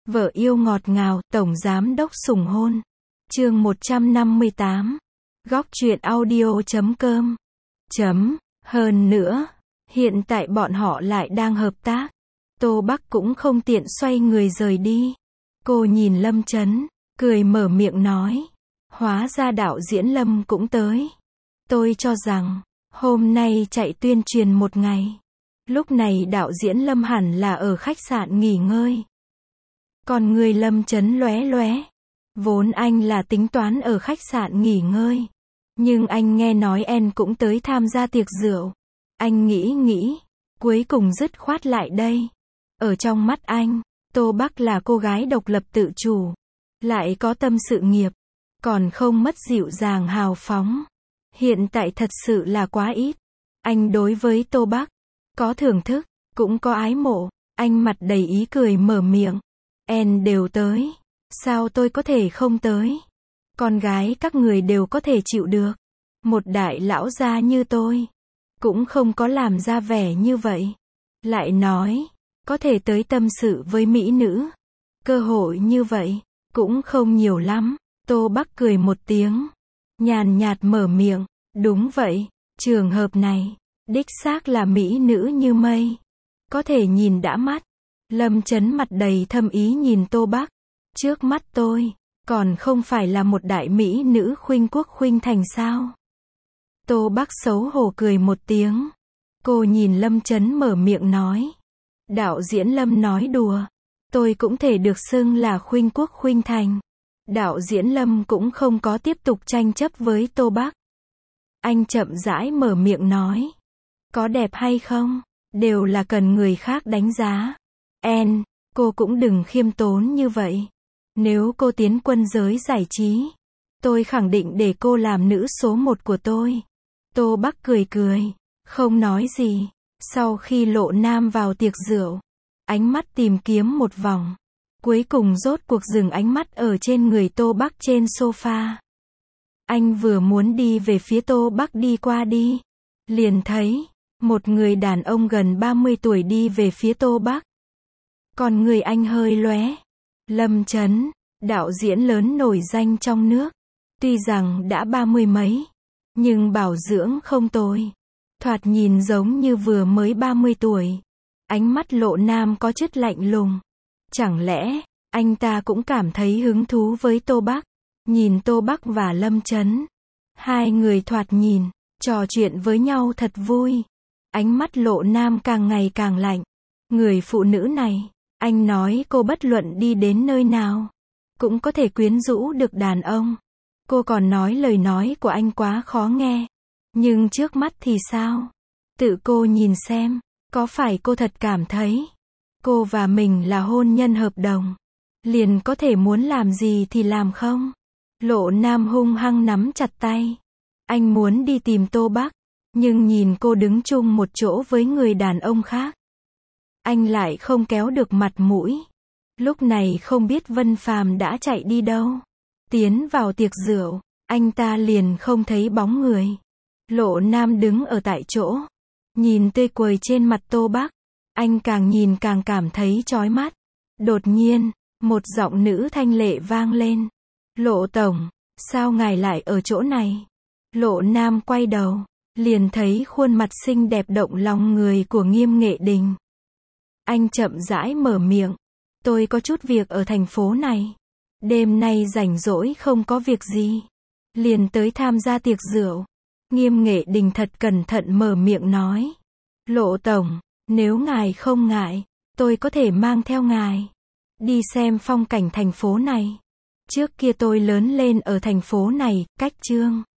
Vợ yêu ngọt ngào, tổng giám đốc sủng hôn. Chương 158. Góc truyện audio.com. Hơn nữa, hiện tại bọn họ lại đang hợp tác. Tô Bắc cũng không tiện xoay người rời đi. Cô nhìn Lâm Chấn, cười mở miệng nói. Hóa ra đạo diễn Lâm cũng tới. Tôi cho rằng, hôm nay chạy tuyên truyền một ngày. Lúc này đạo diễn Lâm hẳn là ở khách sạn nghỉ ngơi. Còn người Lâm Chấn lóe lóe. Vốn anh là tính toán ở khách sạn nghỉ ngơi. Nhưng anh nghe nói em cũng tới tham gia tiệc rượu. Anh nghĩ, cuối cùng dứt khoát lại đây. Ở trong mắt anh, Tô Bắc là cô gái độc lập tự chủ. Lại có tâm sự nghiệp. Còn không mất dịu dàng hào phóng. Hiện tại thật sự là quá ít. Anh đối với Tô Bắc, có thưởng thức, cũng có ái mộ. Anh mặt đầy ý cười mở miệng. Em đều tới. Sao tôi có thể không tới? Con gái các người đều có thể chịu được. Một đại lão gia như tôi, cũng không có làm ra vẻ như vậy. Lại nói, có thể tới tâm sự với mỹ nữ. Cơ hội như vậy, cũng không nhiều lắm. Tô Bắc cười một tiếng. Nhàn nhạt mở miệng. Đúng vậy, trường hợp này, đích xác là mỹ nữ như mây. Có thể nhìn đã mắt. Lâm Chấn mặt đầy thâm ý nhìn Tô Bắc. Trước mắt tôi, còn không phải là một đại mỹ nữ khuynh quốc khuynh thành sao? Tô Bắc xấu hổ cười một tiếng. Cô nhìn Lâm Chấn mở miệng nói. Đạo diễn Lâm nói đùa. Tôi cũng thể được xưng là khuynh quốc khuynh thành. Đạo diễn Lâm cũng không có tiếp tục tranh chấp với Tô Bắc. Anh chậm rãi mở miệng nói. Có đẹp hay không, đều là cần người khác đánh giá. Cô cũng đừng khiêm tốn như vậy. Nếu cô tiến quân giới giải trí, tôi khẳng định để cô làm nữ số 1 của tôi. Tô Bắc cười, không nói gì. Sau khi Lộ Nam vào tiệc rượu, ánh mắt tìm kiếm một vòng. Cuối cùng rốt cuộc dừng ánh mắt ở trên người Tô Bắc trên sofa. Anh vừa muốn đi về phía Tô Bắc đi qua đi. Liền thấy, một người đàn ông gần 30 tuổi đi về phía Tô Bắc. Còn người anh hơi lóe. Lâm Chấn, đạo diễn lớn nổi danh trong nước. Tuy rằng đã 30 mấy, nhưng bảo dưỡng không tồi. Thoạt nhìn giống như vừa mới 30 tuổi. Ánh mắt Lộ Nam có chút lạnh lùng. Chẳng lẽ, anh ta cũng cảm thấy hứng thú với Tô Bắc. Nhìn Tô Bắc và Lâm Chấn. Hai người thoạt nhìn, trò chuyện với nhau thật vui. Ánh mắt Lộ Nam càng ngày càng lạnh. Người phụ nữ này, anh nói cô bất luận đi đến nơi nào, cũng có thể quyến rũ được đàn ông. Cô còn nói lời nói của anh quá khó nghe. Nhưng trước mắt thì sao? Tự cô nhìn xem, có phải cô thật cảm thấy cô và mình là hôn nhân hợp đồng, liền có thể muốn làm gì thì làm không? Lộ Nam hung hăng nắm chặt tay. Anh muốn đi tìm Tô Bắc, nhưng nhìn cô đứng chung một chỗ với người đàn ông khác, anh lại không kéo được mặt mũi. Lúc này không biết Vân Phàm đã chạy đi đâu. Tiến vào tiệc rượu, anh ta liền không thấy bóng người. Lộ Nam đứng ở tại chỗ, nhìn tươi cười trên mặt Tô Bắc. Anh càng nhìn càng cảm thấy chói mắt. Đột nhiên, một giọng nữ thanh lệ vang lên. Lộ tổng, sao ngài lại ở chỗ này? Lộ Nam quay đầu, liền thấy khuôn mặt xinh đẹp động lòng người của Nghiêm Nghệ Đình. Anh chậm rãi mở miệng. Tôi có chút việc ở thành phố này. Đêm nay rảnh rỗi không có việc gì, liền tới tham gia tiệc rượu. Nghiêm Nghệ Đình thật cẩn thận mở miệng nói. Lộ tổng, nếu ngài không ngại, tôi có thể mang theo ngài đi xem phong cảnh thành phố này. Trước kia tôi lớn lên ở thành phố này, cách Chương